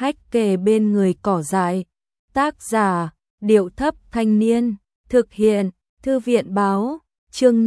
hách kề bên người cỏ dại. Tác giả, Điệu Thấp Thanh Niên, thực hiện, Thư viện Báo, chương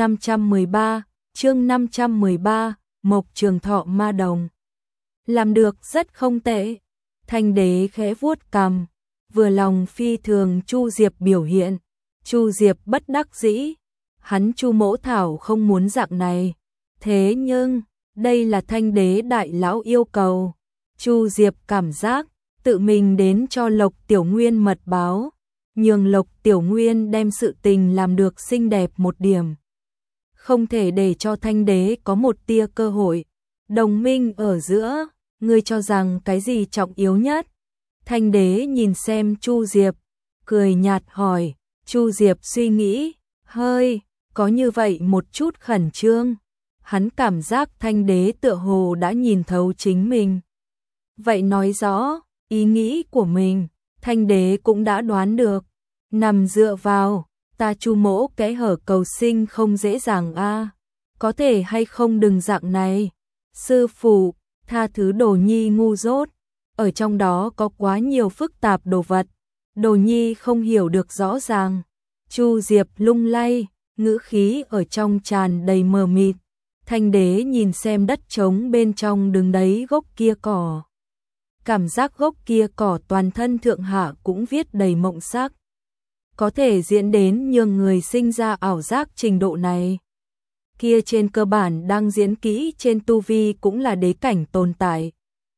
513, Mộc Trường Thọ Ma Đồng. Làm được rất không tệ. Thanh đế khẽ vuốt cằm, vừa lòng phi thường Chu Diệp biểu hiện. Chu Diệp bất đắc dĩ, hắn Chu Mỗ Thảo không muốn dạng này. Thế nhưng, đây là Thanh đế đại lão yêu cầu. Chu Diệp cảm giác tự mình đến cho Lộc Tiểu Nguyên mật báo, nhường Lộc Tiểu Nguyên đem sự tình làm được xinh đẹp một điểm. Không thể để cho Thanh đế có một tia cơ hội. Đồng minh ở giữa, ngươi cho rằng cái gì trọng yếu nhất? Thanh đế nhìn xem Chu Diệp, cười nhạt hỏi. Chu Diệp suy nghĩ, hơi, có như vậy một chút khẩn trương. Hắn cảm giác Thanh đế tựa hồ đã nhìn thấu chính mình. Vậy nói rõ, ý nghĩ của mình, Thanh đế cũng đã đoán được. Nằm dựa vào, ta Chu Mỗ kẽ hở cầu sinh không dễ dàng a. Có thể hay không đừng dạng này. Sư phụ, tha thứ Đồ Nhi ngu dốt. Ở trong đó có quá nhiều phức tạp đồ vật. Đồ Nhi không hiểu được rõ ràng. Chu Diệp lung lay, ngữ khí ở trong tràn đầy mờ mịt. Thanh đế nhìn xem đất trống bên trong đứng đấy gốc kia cỏ. Cảm giác gốc kia cỏ toàn thân thượng hạ cũng viết đầy mộng sắc. Có thể diễn đến nhường người sinh ra ảo giác trình độ này. Kia trên cơ bản đang diễn kỹ trên tu vi cũng là đế cảnh tồn tại.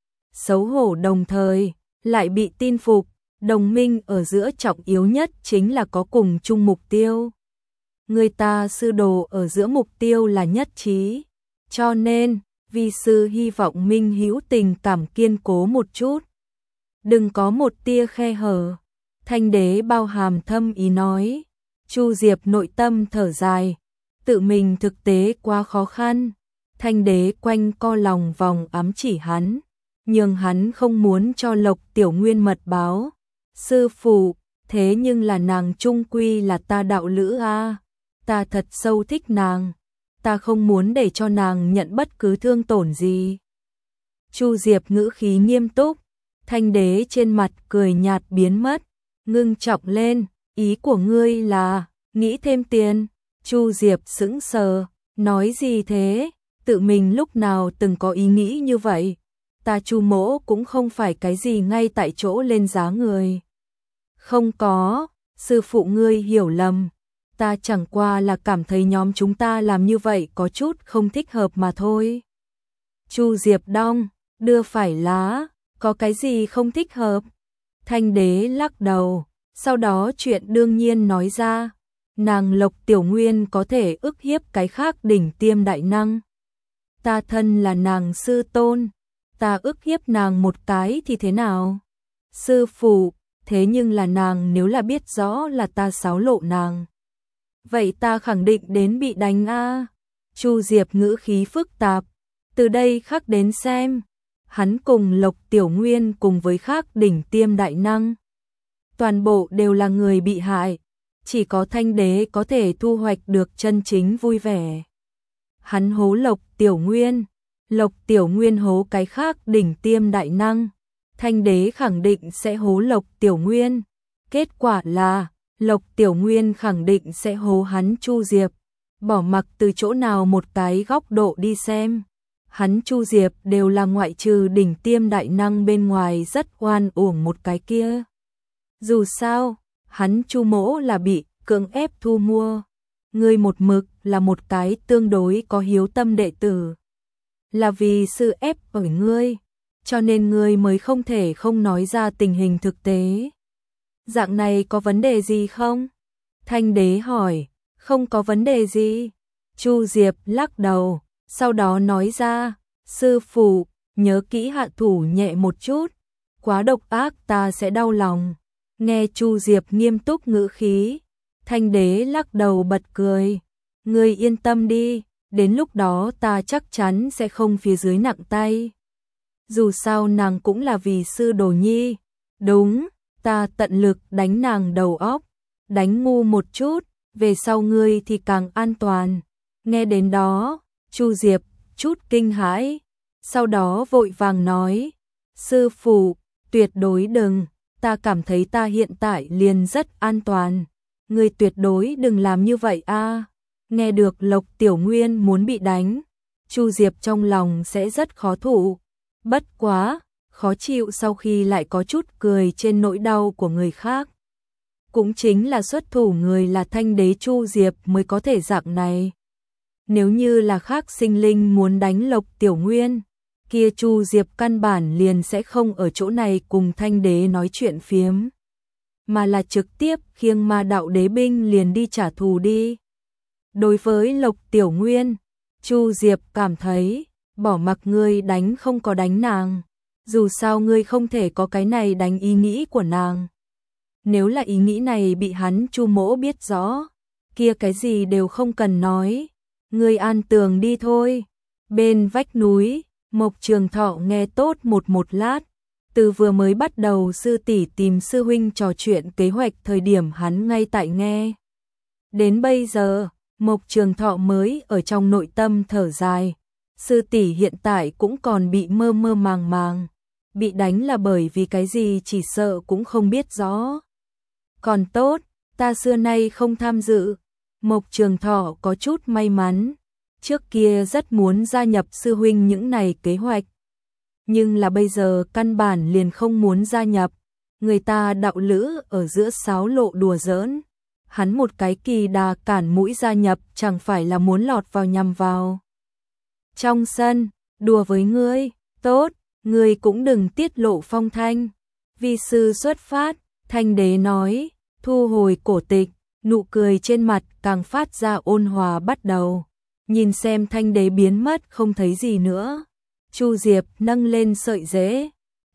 Xấu hổ đồng thời, lại bị tin phục, đồng minh ở giữa trọng yếu nhất chính là có cùng chung mục tiêu. Người ta sư đồ ở giữa mục tiêu là nhất trí, cho nên, vi sư hy vọng minh hữu tình cảm kiên cố một chút. Đừng có một tia khe hở. Thanh đế bao hàm thâm ý nói. Chu Diệp nội tâm thở dài, tự mình thực tế quá khó khăn. Thanh đế quanh co lòng vòng ám chỉ hắn, nhưng hắn không muốn cho Lộc Tiểu Nguyên mật báo. Sư phụ, thế nhưng là nàng trung quy là ta đạo lữ a, ta thật sâu thích nàng, ta không muốn để cho nàng nhận bất cứ thương tổn gì. Chu Diệp ngữ khí nghiêm túc, Thanh đế trên mặt cười nhạt biến mất, ngưng trọng lên, ý của ngươi là nghĩ thêm tiền. Chu Diệp sững sờ, nói gì thế, tự mình lúc nào từng có ý nghĩ như vậy. Ta Chu Mỗ cũng không phải cái gì ngay tại chỗ lên giá người. Không có, sư phụ ngươi hiểu lầm, ta chẳng qua là cảm thấy nhóm chúng ta làm như vậy có chút không thích hợp mà thôi. Chu Diệp đong, đưa phải lá, có cái gì không thích hợp? Thanh đế lắc đầu, sau đó chuyện đương nhiên nói ra, nàng Lộc Tiểu Nguyên có thể ức hiếp cái khác đỉnh tiêm đại năng. Ta thân là nàng sư tôn, ta ức hiếp nàng một cái thì thế nào? Sư phụ, thế nhưng là nàng nếu là biết rõ là ta xáo lộ nàng, vậy ta khẳng định đến bị đánh a. Chu Diệp ngữ khí phức tạp, từ đây khắc đến xem, hắn cùng Lộc Tiểu Nguyên cùng với khác đỉnh tiêm đại năng, toàn bộ đều là người bị hại, chỉ có Thanh đế có thể thu hoạch được chân chính vui vẻ. Hắn hố Lộc Tiểu Nguyên, Lộc Tiểu Nguyên hố cái khác đỉnh tiêm đại năng, Thanh đế khẳng định sẽ hố Lộc Tiểu Nguyên. Kết quả là, Lộc Tiểu Nguyên khẳng định sẽ hố hắn Chu Diệp. Bỏ mặc từ chỗ nào một cái góc độ đi xem, hắn Chu Diệp đều là ngoại trừ đỉnh tiêm đại năng bên ngoài rất oan uổng một cái kia. Dù sao, hắn Chu Mỗ là bị cưỡng ép thu mua. Ngươi một mực là một cái tương đối có hiếu tâm đệ tử. Là vì sự ép bởi ngươi, cho nên ngươi mới không thể không nói ra tình hình thực tế. Dạng này có vấn đề gì không? Thanh đế hỏi. Không có vấn đề gì. Chu Diệp lắc đầu, sau đó nói ra, sư phụ, nhớ kỹ hạ thủ nhẹ một chút, quá độc ác ta sẽ đau lòng. Nghe Chu Diệp nghiêm túc ngữ khí, Thanh đế lắc đầu bật cười. Ngươi yên tâm đi, đến lúc đó ta chắc chắn sẽ không phía dưới nặng tay. Dù sao nàng cũng là vì sư Đồ Nhi. Đúng, ta tận lực đánh nàng đầu óc, đánh ngu một chút, về sau ngươi thì càng an toàn. Nghe đến đó, Chu Diệp chút kinh hãi, sau đó vội vàng nói, sư phụ, tuyệt đối đừng, ta cảm thấy ta hiện tại liền rất an toàn. Ngươi tuyệt đối đừng làm như vậy a. Nghe được Lộc Tiểu Nguyên muốn bị đánh, Chu Diệp trong lòng sẽ rất khó thụ. Bất quá, khó chịu sau khi lại có chút cười trên nỗi đau của người khác. Cũng chính là xuất thủ người là Thanh Đế Chu Diệp mới có thể dạng này. Nếu như là khác sinh linh muốn đánh Lộc Tiểu Nguyên, kia Chu Diệp căn bản liền sẽ không ở chỗ này cùng Thanh Đế nói chuyện phiếm, mà là trực tiếp khiêng Ma Đạo Đế binh liền đi trả thù đi. Đối với Lộc Tiểu Nguyên, Chu Diệp cảm thấy, bỏ mặc ngươi đánh không có đánh nàng, dù sao ngươi không thể có cái này đánh ý nghĩ của nàng. Nếu là ý nghĩ này bị hắn Chu Mỗ biết rõ, kia cái gì đều không cần nói, ngươi an tường đi thôi. Bên vách núi, Mộc Trường Thọ nghe tốt một lát, từ vừa mới bắt đầu sư tỷ tìm sư huynh trò chuyện kế hoạch thời điểm hắn ngay tại nghe. Đến bây giờ, Mộc Trường Thọ mới ở trong nội tâm thở dài, sư tỷ hiện tại cũng còn bị mơ mơ màng màng, bị đánh là bởi vì cái gì chỉ sợ cũng không biết rõ. Còn tốt, ta xưa nay không tham dự. Mộc Trường Thọ có chút may mắn, trước kia rất muốn gia nhập sư huynh những này kế hoạch, nhưng là bây giờ căn bản liền không muốn gia nhập. Người ta đạo lữ ở giữa sáo lộ đùa giỡn, hắn một cái kỳ đà cản mũi gia nhập chẳng phải là muốn lọt vào nhằm vào. Trong sân, đùa với ngươi, tốt, ngươi cũng đừng tiết lộ phong thanh. Vi sư xuất phát, Thanh Đế nói, thu hồi cổ tịch, nụ cười trên mặt càng phát ra ôn hòa bắt đầu. Nhìn xem Thanh Đế biến mất không thấy gì nữa. Chu Diệp nâng lên sợi rễ,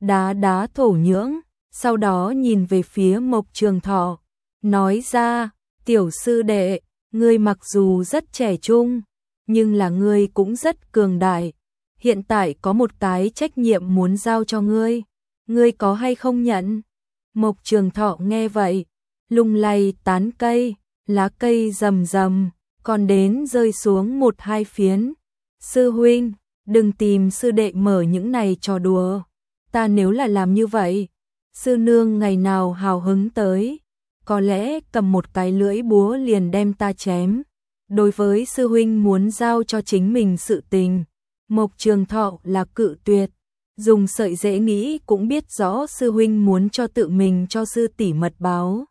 đá thổ nhưỡng, sau đó nhìn về phía Mộc Trường Thọ, nói ra, tiểu sư đệ, ngươi mặc dù rất trẻ trung, nhưng là ngươi cũng rất cường đại. Hiện tại có một cái trách nhiệm muốn giao cho ngươi, ngươi có hay không nhận? Mộc Trường Thọ nghe vậy, lung lay tán cây, lá cây rầm rầm, còn đến rơi xuống một hai phiến. Sư huynh, đừng tìm sư đệ mở những này trò đùa, ta nếu là làm như vậy, sư nương ngày nào hào hứng tới, có lẽ cầm một cái lưỡi búa liền đem ta chém. Đối với sư huynh muốn giao cho chính mình sự tình, Mộc Trường Thọ là cự tuyệt, dùng sợi dễ nghĩ cũng biết rõ sư huynh muốn cho tự mình cho sư tỷ mật báo.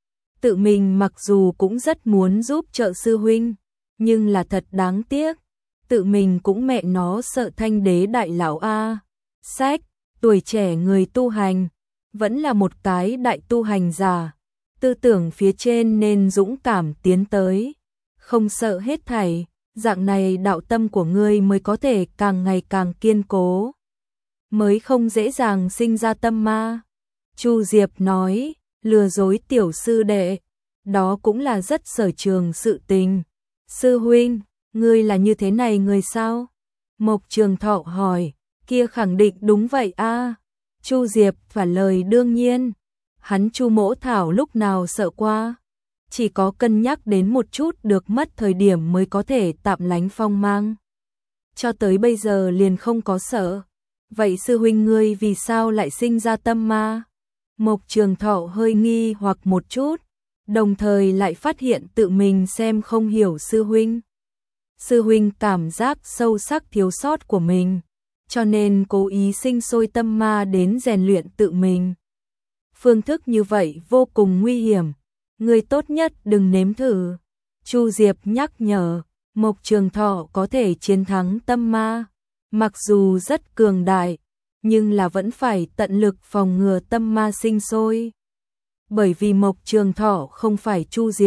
Tự mình mặc dù cũng rất muốn giúp trợ sư huynh, nhưng là thật đáng tiếc, tự mình cũng mẹ nó sợ Thanh Đế đại lão a. Sách, tuổi trẻ người tu hành, vẫn là một cái đại tu hành giả, tư tưởng phía trên nên dũng cảm tiến tới, không sợ hết thảy, dạng này đạo tâm của ngươi mới có thể càng ngày càng kiên cố, mới không dễ dàng sinh ra tâm ma. Chu Diệp nói, lừa dối tiểu sư đệ, đó cũng là rất sở trường sự tình. Sư huynh, ngươi là như thế này người sao? Mộc Trường Thọ hỏi, kia khẳng định đúng vậy a. Chu Diệp trả lời đương nhiên, hắn Chu Mỗ Thảo lúc nào sợ qua, chỉ có cân nhắc đến một chút được mất thời điểm mới có thể tạm lánh phong mang. Cho tới bây giờ liền không có sợ. Vậy sư huynh ngươi vì sao lại sinh ra tâm ma? Mộc Trường Thọ hơi nghi hoặc một chút, đồng thời lại phát hiện tự mình xem không hiểu sư huynh. Sư huynh cảm giác sâu sắc thiếu sót của mình, cho nên cố ý sinh sôi tâm ma đến rèn luyện tự mình. Phương thức như vậy vô cùng nguy hiểm, người tốt nhất đừng nếm thử. Chu Diệp nhắc nhở, Mộc Trường Thọ có thể chiến thắng tâm ma, mặc dù rất cường đại, nhưng là vẫn phải tận lực phòng ngừa tâm ma sinh sôi. Bởi vì Mộc Trường Thọ không phải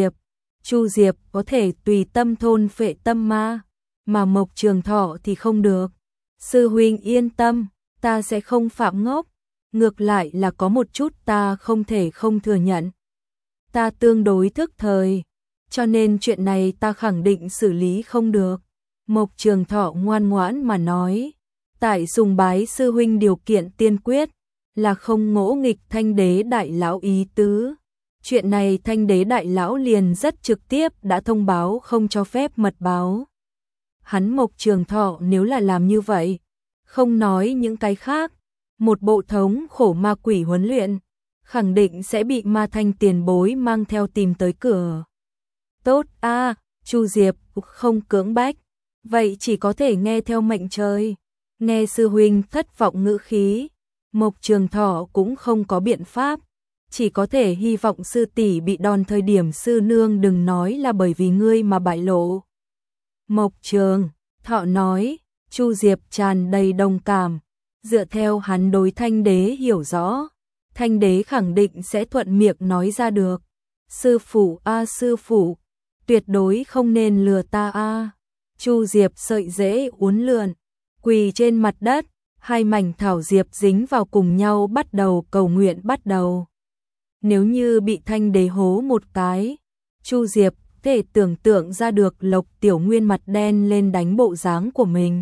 Chu Diệp có thể tùy tâm thôn phệ tâm ma, mà Mộc Trường Thọ thì không được. Sư huynh yên tâm, ta sẽ không phạm ngốc, ngược lại là có một chút ta không thể không thừa nhận. Ta tương đối thức thời, cho nên chuyện này ta khẳng định xử lý không được. Mộc Trường Thọ ngoan ngoãn mà nói, tại sùng bái sư huynh điều kiện tiên quyết là không ngỗ nghịch Thanh Đế đại lão ý tứ. Chuyện này Thanh Đế đại lão liền rất trực tiếp đã thông báo không cho phép mật báo. Hắn Mộc Trường Thọ nếu là làm như vậy, không nói những cái khác, một bộ thống khổ ma quỷ huấn luyện, khẳng định sẽ bị Ma Thanh tiền bối mang theo tìm tới cửa. Tốt a, Chu Diệp không cưỡng bách, vậy chỉ có thể nghe theo mệnh trời. Nghe sư huynh thất vọng ngữ khí, Mộc Trường Thọ cũng không có biện pháp, chỉ có thể hy vọng sư tỷ bị đòn thời điểm sư nương đừng nói là bởi vì ngươi mà bại lộ. Mộc Trường Thọ nói, Chu Diệp tràn đầy đồng cảm, dựa theo hắn đối Thanh Đế hiểu rõ, Thanh Đế khẳng định sẽ thuận miệng nói ra được. Sư phụ a sư phụ, tuyệt đối không nên lừa ta a. Chu Diệp sợi rễ uốn lượn, quỳ trên mặt đất, hai mảnh thảo diệp dính vào cùng nhau bắt đầu cầu nguyện bắt đầu. Nếu như bị Thanh Đế hố một cái, Chu Diệp thể tưởng tượng ra được Lộc Tiểu Nguyên mặt đen lên đánh bộ dáng của mình.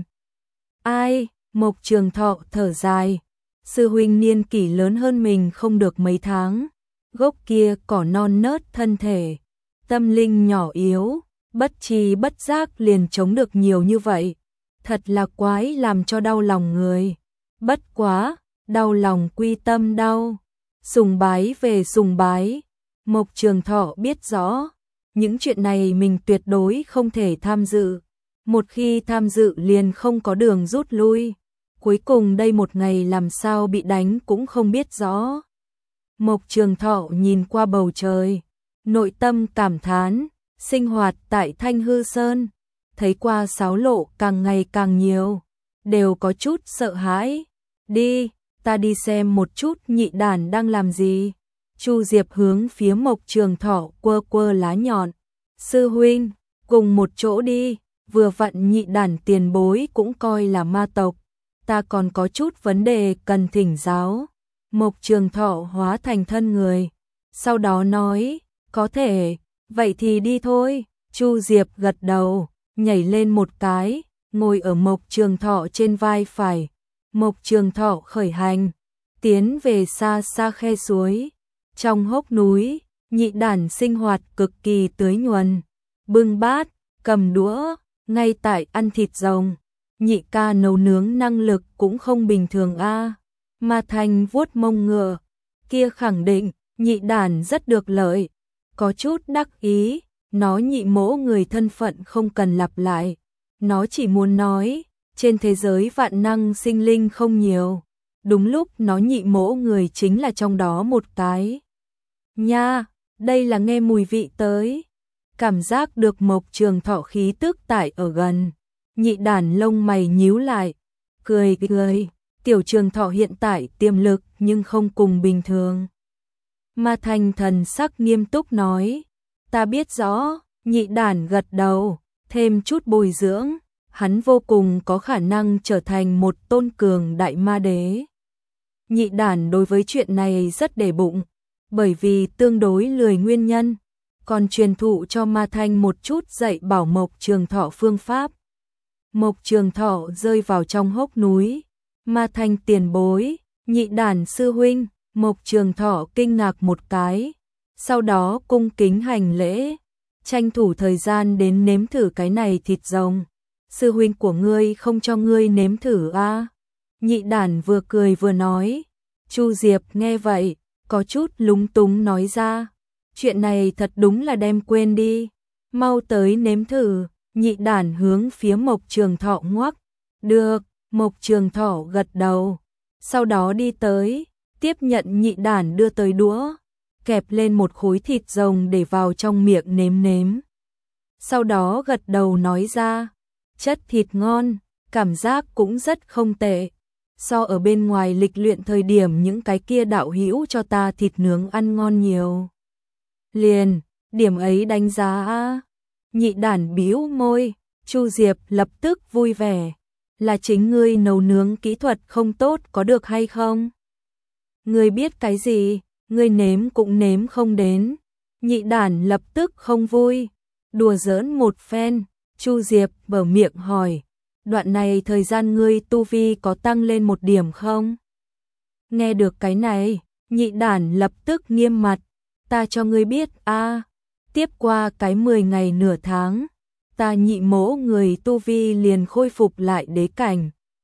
Ai, Mộc Trường Thọ thở dài, sư huynh niên kỷ lớn hơn mình không được mấy tháng, gốc kia cỏ non nớt thân thể, tâm linh nhỏ yếu, bất tri bất giác liền chống được nhiều như vậy, thật là quái làm cho đau lòng người. Bất quá, đau lòng quy tâm đau, sùng bái về sùng bái, Mộc Trường Thọ biết rõ, những chuyện này mình tuyệt đối không thể tham dự, một khi tham dự liền không có đường rút lui, cuối cùng đây một ngày làm sao bị đánh cũng không biết rõ. Mộc Trường Thọ nhìn qua bầu trời, nội tâm cảm thán, sinh hoạt tại Thanh Hư Sơn, thấy qua sáo lộ càng ngày càng nhiều, đều có chút sợ hãi. Đi, ta đi xem một chút nhị đàn đang làm gì. Chu Diệp hướng phía Mộc Trường Thọ quơ quơ lá nhọn. Sư huynh, cùng một chỗ đi, vừa vặn nhị đàn tiền bối cũng coi là ma tộc. Ta còn có chút vấn đề cần thỉnh giáo. Mộc Trường Thọ hóa thành thân người, sau đó nói, có thể, vậy thì đi thôi. Chu Diệp gật đầu, nhảy lên một cái, ngồi ở Mộc Trường Thọ trên vai phải. Mộc Trường Thọ khởi hành, tiến về xa xa khe suối. Trong hốc núi, nhị đàn sinh hoạt cực kỳ tưới nhuần, bưng bát, cầm đũa, ngay tại ăn thịt rồng. Nhị ca nấu nướng năng lực cũng không bình thường a. Ma Thanh vuốt mông ngựa, kia khẳng định nhị đàn rất được lợi, có chút đắc ý, nó nhị mỗ người thân phận không cần lặp lại, nó chỉ muốn nói, trên thế giới vạn năng sinh linh không nhiều, đúng lúc nó nhị mỗ người chính là trong đó một cái. Nha, đây là nghe mùi vị tới, cảm giác được Mộc Trường Thọ khí tức tại ở gần, nhị đàn lông mày nhíu lại, cười cười, tiểu Trường Thọ hiện tại tiềm lực nhưng không cùng bình thường. Ma Thanh thần sắc nghiêm túc nói, ta biết rõ, nhị đàn gật đầu, thêm chút bồi dưỡng, hắn vô cùng có khả năng trở thành một tôn cường đại ma đế. Nhị đàn đối với chuyện này rất để bụng, bởi vì tương đối lười nguyên nhân, còn truyền thụ cho Ma Thanh một chút dạy bảo Mộc Trường Thọ phương pháp. Mộc Trường Thọ rơi vào trong hốc núi, Ma Thanh tiền bối, nhị đàn sư huynh. Mộc Trường Thọ kinh ngạc một cái, sau đó cung kính hành lễ, tranh thủ thời gian đến nếm thử cái này thịt rồng. Sư huynh của ngươi không cho ngươi nếm thử a? Nhị đàn vừa cười vừa nói. Chu Diệp nghe vậy, có chút lúng túng nói ra, chuyện này thật đúng là đem quên đi, mau tới nếm thử. Nhị đàn hướng phía Mộc Trường Thọ ngoắc, được. Mộc Trường Thọ gật đầu, sau đó đi tới, tiếp nhận nhị đàn đưa tới đũa, kẹp lên một khối thịt rồng để vào trong miệng nếm nếm. Sau đó gật đầu nói ra, chất thịt ngon, cảm giác cũng rất không tệ, so ở bên ngoài lịch luyện thời điểm những cái kia đạo hữu cho ta thịt nướng ăn ngon nhiều. Liền, điểm ấy đánh giá a. Nhị đàn bĩu môi, Chu Diệp lập tức vui vẻ, là chính ngươi nấu nướng kỹ thuật không tốt có được hay không? Ngươi biết cái gì, ngươi nếm cũng nếm không đến. Nhị đàn lập tức không vui, đùa giỡn một phen. Chu Diệp mở miệng hỏi, đoạn này thời gian ngươi tu vi có tăng lên một điểm không? Nghe được cái này, nhị đàn lập tức nghiêm mặt, ta cho ngươi biết a, tiếp qua cái 10 ngày nửa tháng, ta nhị mỗ người tu vi liền khôi phục lại đế cảnh.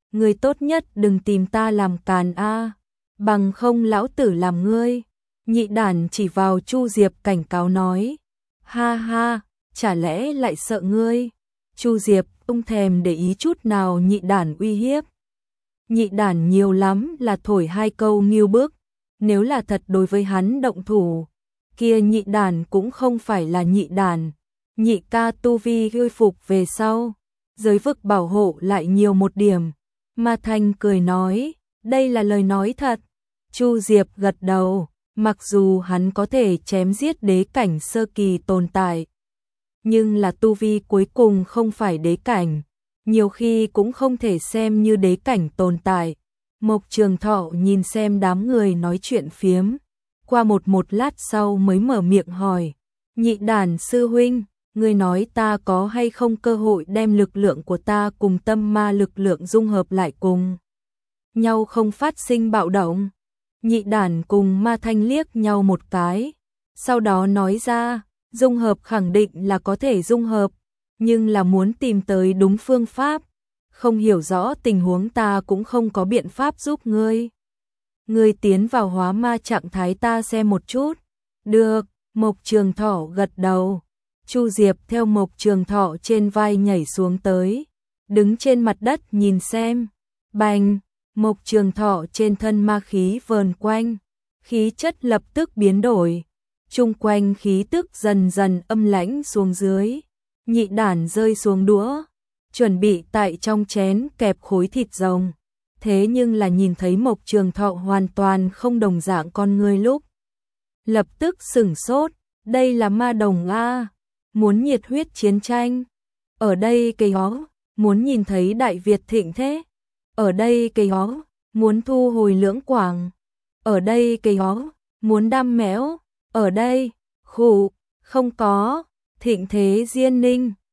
ngươi tốt nhất đừng tìm ta làm càn a, bằng không lão tử làm ngươi. Nhị đản chỉ vào Chu Diệp cảnh cáo nói, ha ha, chả lẽ lại sợ ngươi? Chu Diệp không thèm để ý chút nào nhị đản uy hiếp. Nhị đản nhiều lắm là thổi hai câu nghiêu bức, nếu là thật đối với hắn động thủ, kia nhị đản cũng không phải là nhị đản. Nhị ca tu vi khôi phục về sau, giới vực bảo hộ lại nhiều một điểm. Ma Thanh cười nói, đây là lời nói thật. Chu Diệp gật đầu, mặc dù hắn có thể chém giết đế cảnh sơ kỳ tồn tại, nhưng là tu vi cuối cùng không phải đế cảnh, nhiều khi cũng không thể xem như đế cảnh tồn tại. Mộc Trường Thọ nhìn xem đám người nói chuyện phiếm, qua một lát sau mới mở miệng hỏi, nhị đản sư huynh, ngươi nói ta có hay không cơ hội đem lực lượng của ta cùng tâm ma lực lượng dung hợp lại cùng nhau không phát sinh bạo động? Nhị đản cùng Ma Thanh liếc nhau một cái, sau đó nói ra, dung hợp khẳng định là có thể dung hợp, nhưng là muốn tìm tới đúng phương pháp, không hiểu rõ tình huống ta cũng không có biện pháp giúp ngươi. Ngươi tiến vào hóa ma trạng thái ta xem một chút. Được, Mộc Trường Thọ gật đầu. Chu Diệp theo Mộc Trường Thọ trên vai nhảy xuống tới, đứng trên mặt đất nhìn xem. Bành, Mộc Trường Thọ trên thân ma khí vờn quanh, khí chất lập tức biến đổi, chung quanh khí tức dần dần âm lãnh xuống dưới. Nhị đản rơi xuống đũa, chuẩn bị tại trong chén kẹp khối thịt rồng. Thế nhưng là nhìn thấy Mộc Trường Thọ hoàn toàn không đồng dạng con người lúc, lập tức sửng sốt, đây là ma đồng a, muốn nhiệt huyết chiến tranh. Ở đây cây ó, muốn nhìn thấy Đại Việt thịnh thế. Ở đây cây ó, muốn thu hồi Lưỡng Quảng. Ở đây cây ó, muốn đam mẽo. Ở đây, khụ, không có, thịnh thế Diên Ninh.